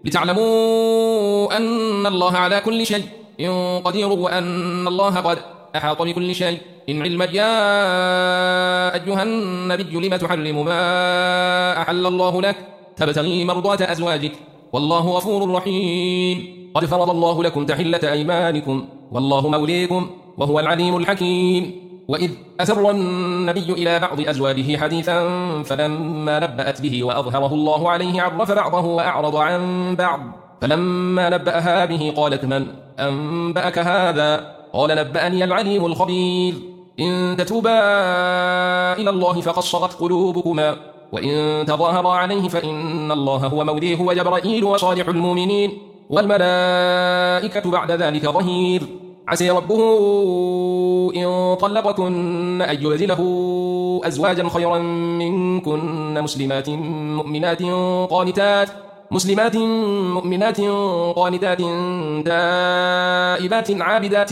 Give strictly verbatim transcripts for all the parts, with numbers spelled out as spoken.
لتعلموا أن الله على كل شيء قدير وأن الله قد أحاط بكل شيء إن علما. يا أيها النبي لم تحرم ما أحل الله لك تبتغي مرضات أزواجك والله غفور رحيم. قد فرض الله لكم تحلة أيمانكم والله موليكم وهو العليم الحكيم. وإذ أسر النبي إلى بعض أزواجه حديثا فلما نبأت به وأظهره الله عليه عرف بعضه وأعرض عن بعض فلما نبأها به قالت من أنبأك هذا قال نبأني العليم الخبير. إن تتوبا إلى الله فقد صغت قلوبكما وإن تظاهرا عليه فإن الله هو موليه وجبرائيل وصالح المؤمنين والملائكة بعد ذلك ظهير. عسى ربه إن طلقكن أن يبدله أزواجا خيرا منكن مسلمات مؤمنات قانتات مسلمات مؤمنات قانتات تائبات عابدات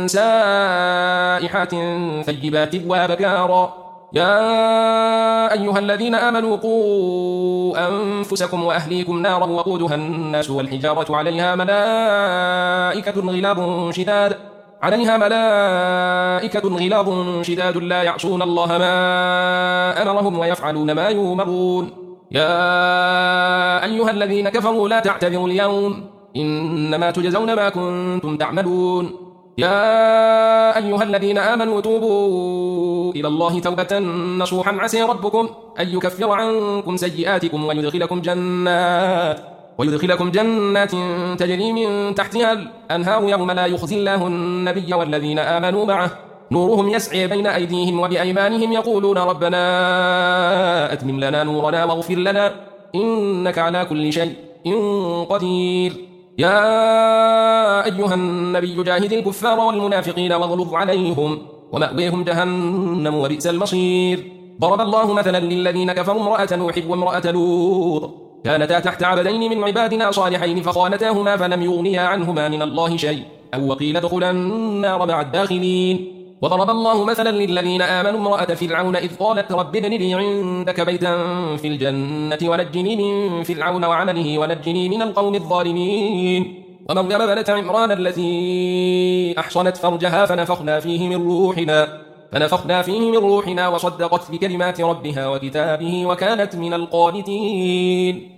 سائحات ثيبات وأبكارا. يا أيها الذين آمنوا قوا أنفسكم وأهليكم نارا وقودها الناس والحجارة عليها ملائكة غلاظ شداد عليها ملائكة غلاظ شداد لا يعصون الله ما أمرهم ويفعلون ما يؤمرون. يا أيها الذين كفروا لا تعتذروا اليوم إنما تجزون ما كنتم تعملون. يا أيها الذين آمنوا توبوا إلى الله توبة نصوحا عسى ربكم أن يكفر عنكم سيئاتكم ويدخلكم جنات ويدخلكم جنات تجري من تحتها الأنهار يوم لا يخزي الله النبي والذين آمنوا معه نورهم يسعي بين أيديهم وبأيمانهم يقولون ربنا أتمم لنا نورنا واغفر لنا إنك على كل شيء قدير. يا أيها النبي جاهد الكفار والمنافقين واغلظ عليهم ومأويهم جهنم وبئس المصير. ضرب الله مثلا للذين كفروا امرأة نوح وامرأة لوط كانتا تحت عبدين من عبادنا صالحين فخانتاهما فلم يغنيا عنهما من الله شيء أو وقيل ادخلا النار مع الداخلين. وضرب الله مثلا للذين آمنوا امرأة فرعون إذ قالت رب ابن لي عندك بيتا في الجنة ونجني من فرعون وعمله ونجني من القوم الظالمين. ومريم بنة عمران التي أحصنت فرجها فنفخنا فيه من روحنا فنفخنا فيه من روحنا وصدقت بكلمات ربها وكتابه وكانت من القانتين.